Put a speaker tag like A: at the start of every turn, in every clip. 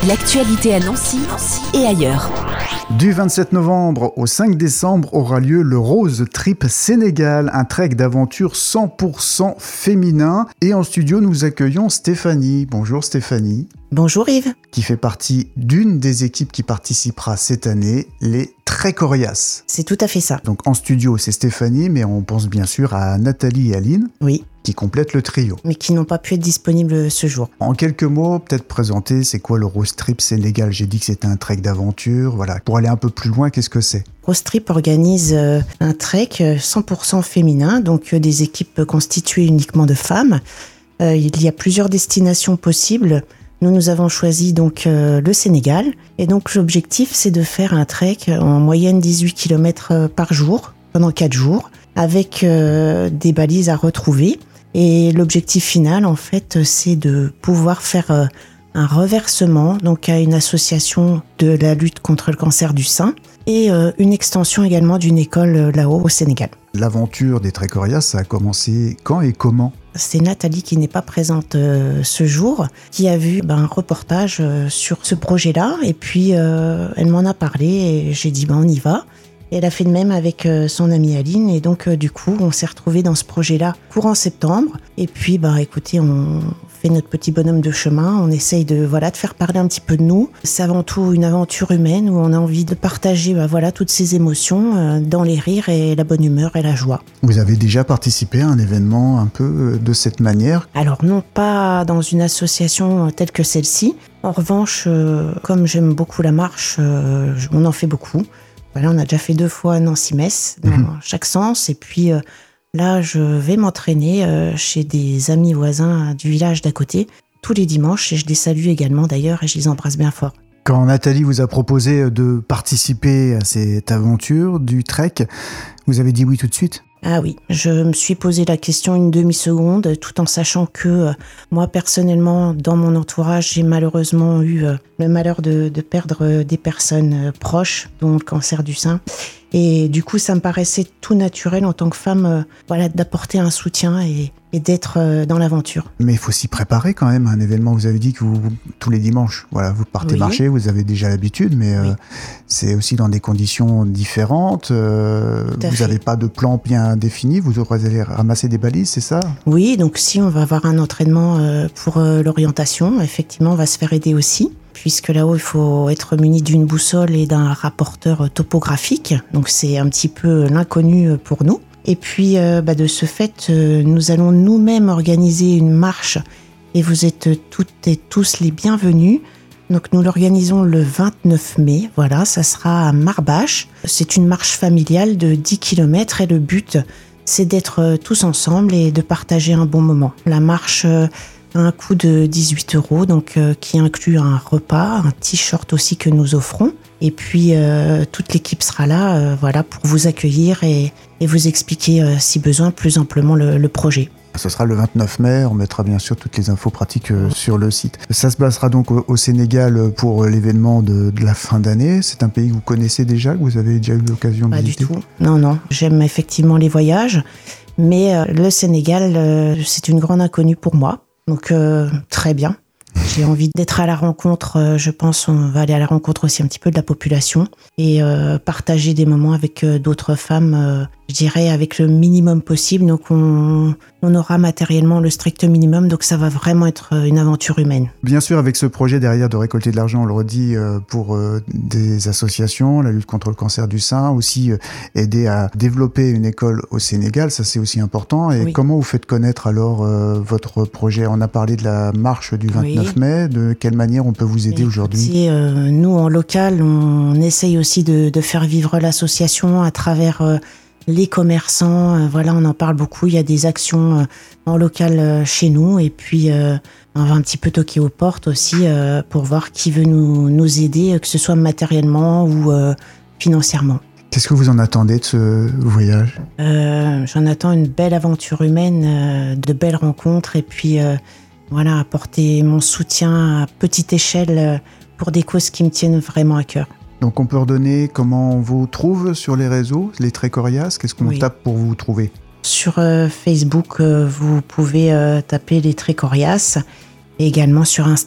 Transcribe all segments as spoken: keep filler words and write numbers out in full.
A: L'actualité à Nancy, Nancy et ailleurs.
B: Du vingt-sept novembre au cinq décembre aura lieu le Rose Trip Sénégal, un trek d'aventure cent pour cent féminin. Et en studio, nous accueillons Stéphanie. Bonjour Stéphanie.
C: Bonjour Yves.
B: Qui fait partie d'une des équipes qui participera cette année, les Trek Coriaces.
C: C'est tout à fait ça.
B: Donc en studio, c'est Stéphanie, mais on pense bien sûr à Nathalie et Aline.
C: Oui.
B: Qui complètent le trio.
C: Mais qui n'ont pas pu être disponibles ce jour.
B: En quelques mots, peut-être présenter, c'est quoi le Rose Trip Sénégal? J'ai dit que c'était un trek d'aventure. Voilà. Pour aller un peu plus loin, qu'est-ce que c'est?
C: Rose Trip organise euh, un trek cent pour cent féminin, donc euh, des équipes constituées uniquement de femmes. Euh, il y a plusieurs destinations possibles. Nous, nous avons choisi donc euh, le Sénégal. Et donc l'objectif, c'est de faire un trek en moyenne dix-huit kilomètres par jour, pendant quatre jours, avec euh, des balises à retrouver. Et l'objectif final, en fait, c'est de pouvoir faire euh, un reversement donc à une association de la lutte contre le cancer du sein et euh, une extension également d'une école euh, là-haut au Sénégal.
B: L'aventure des Trek Coriaces, ça a commencé quand et comment?
C: C'est Nathalie qui n'est pas présente euh, ce jour, qui a vu ben, un reportage euh, sur ce projet-là. Et puis, euh, elle m'en a parlé et j'ai dit ben, on y va. Et elle a fait de même avec euh, son amie Aline. Et donc, euh, du coup, on s'est retrouvés dans ce projet-là courant septembre. Et puis, bah, écoutez, on fait notre petit bonhomme de chemin. On essaye de, voilà, de faire parler un petit peu de nous. C'est avant tout une aventure humaine où on a envie de partager bah, voilà, toutes ces émotions euh, dans les rires et la bonne humeur et la joie.
B: Vous avez déjà participé à un événement un peu de cette manière?
C: Alors, non pas dans une association telle que celle-ci. En revanche, euh, comme j'aime beaucoup la marche, euh, on en fait beaucoup. Voilà, on a déjà fait deux fois Nancy-Metz dans mmh. chaque sens. Et puis euh, là, je vais m'entraîner euh, chez des amis voisins du village d'à côté tous les dimanches. Et je les salue également d'ailleurs et je les embrasse bien fort.
B: Quand Nathalie vous a proposé de participer à cette aventure du trek, vous avez dit oui tout de suite?
C: Ah oui, je me suis posé la question une demi-seconde, tout en sachant que euh, moi, personnellement, dans mon entourage, j'ai malheureusement eu euh, le malheur de, de perdre euh, des personnes euh, proches, dont le cancer du sein. Et du coup, ça me paraissait tout naturel en tant que femme, euh, voilà, d'apporter un soutien et, et d'être euh, dans l'aventure.
B: Mais il faut s'y préparer quand même à un événement. Vous avez dit que vous, tous les dimanches, voilà, vous partez oui. marcher, vous avez déjà l'habitude, mais euh, oui. c'est aussi dans des conditions différentes. Euh, vous n'avez pas de plan bien défini, vous allez ramasser des balises, c'est ça? Oui,
C: donc si on va avoir un entraînement euh, pour euh, l'orientation, effectivement, on va se faire aider aussi. Puisque là-haut, il faut être muni d'une boussole et d'un rapporteur topographique. Donc, c'est un petit peu l'inconnu pour nous. Et puis, euh, bah, de ce fait, euh, nous allons nous-mêmes organiser une marche. Et vous êtes toutes et tous les bienvenus. Donc, nous l'organisons le vingt-neuf mai. Voilà, ça sera à Marbache. C'est une marche familiale de dix kilomètres. Et le but, c'est d'être tous ensemble et de partager un bon moment. La marche... Euh, un coût de dix-huit euros, donc euh, qui inclut un repas, un t-shirt aussi que nous offrons. Et puis euh, toute l'équipe sera là, euh, voilà, pour vous accueillir et, et vous expliquer, euh, si besoin, plus amplement le, le projet.
B: Ce sera le vingt-neuf mai, on mettra bien sûr toutes les infos pratiques euh, sur le site. Ça se passera donc au, au Sénégal pour l'événement de, de la fin d'année. C'est un pays que vous connaissez déjà, que vous avez déjà eu l'occasion de visiter?
C: Pas du tout. Non, non. J'aime effectivement les voyages, mais euh, le Sénégal, euh, c'est une grande inconnue pour moi. Donc euh, très bien, j'ai envie d'être à la rencontre, euh, je pense on va aller à la rencontre aussi un petit peu de la population et euh, partager des moments avec euh, d'autres femmes, euh, je dirais avec le minimum possible, donc on, on aura matériellement le strict minimum, donc ça va vraiment être une aventure humaine.
B: Bien sûr, avec ce projet derrière de récolter de l'argent, on le redit, euh, pour euh, des associations, la lutte contre le cancer du sein, aussi euh, aider à développer une école au Sénégal, ça c'est aussi important. Et oui. Comment vous faites connaître alors euh, votre projet? On a parlé de la marche du vingt-neuf oui. mai, de quelle manière on peut vous aider aujourd'hui?
C: euh, Nous en local, on essaye aussi de, de faire vivre l'association à travers... Euh, les commerçants, euh, voilà, on en parle beaucoup. Il y a des actions euh, en local euh, chez nous. Et puis, euh, on va un petit peu toquer aux portes aussi euh, pour voir qui veut nous, nous aider, que ce soit matériellement ou euh, financièrement.
B: Qu'est-ce que vous en attendez de ce voyage?
C: euh, J'en attends une belle aventure humaine, euh, de belles rencontres. Et puis, euh, voilà, apporter mon soutien à petite échelle euh, pour des causes qui me tiennent vraiment à cœur.
B: Donc on peut redonner comment on vous trouve sur les réseaux, les Trek Coriaces. Qu'est-ce qu'on oui. tape pour vous trouver?
C: Sur euh, Facebook, euh, vous pouvez euh, taper les Trek Coriaces et également sur Insta.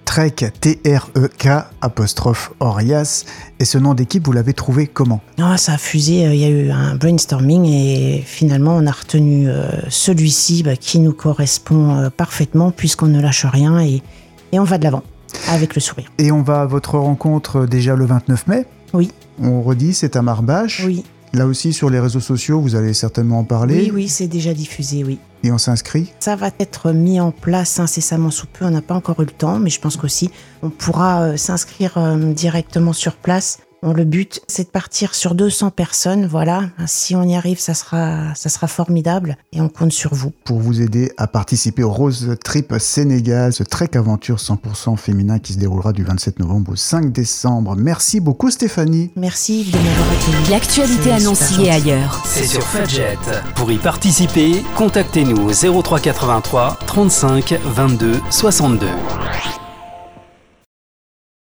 B: Trek, T R E K, apostrophe Orias. Et ce nom d'équipe, vous l'avez trouvé comment ?
C: Oh, ça a fusé, il y a eu un brainstorming et finalement on a retenu euh, celui-ci bah, qui nous correspond euh, parfaitement puisqu'on ne lâche rien et, et on va de l'avant avec le sourire.
B: Et on va à votre rencontre déjà le vingt-neuf mai ?
C: Oui.
B: On redit, c'est à Marbache ?
C: Oui.
B: Là aussi, sur les réseaux sociaux, vous allez certainement en parler.
C: Oui, oui, c'est déjà diffusé, oui.
B: Et on s'inscrit ?
C: Ça va être mis en place incessamment sous peu. On n'a pas encore eu le temps, mais je pense qu'aussi, on pourra euh, s'inscrire euh, directement sur place. Bon, le but, c'est de partir sur deux cents personnes, voilà. Si on y arrive, ça sera, ça sera formidable et on compte sur vous.
B: Pour vous aider à participer au Rose Trip Sénégal, ce trek aventure cent pour cent féminin qui se déroulera du vingt-sept novembre au cinq décembre. Merci beaucoup Stéphanie.
C: Merci de m'avoir accueilli.
A: L'actualité à Nancy et ailleurs.
D: C'est sur Fudget. Pour y participer, contactez-nous au zéro trois quatre-vingt-trois trente-cinq vingt-deux soixante-deux.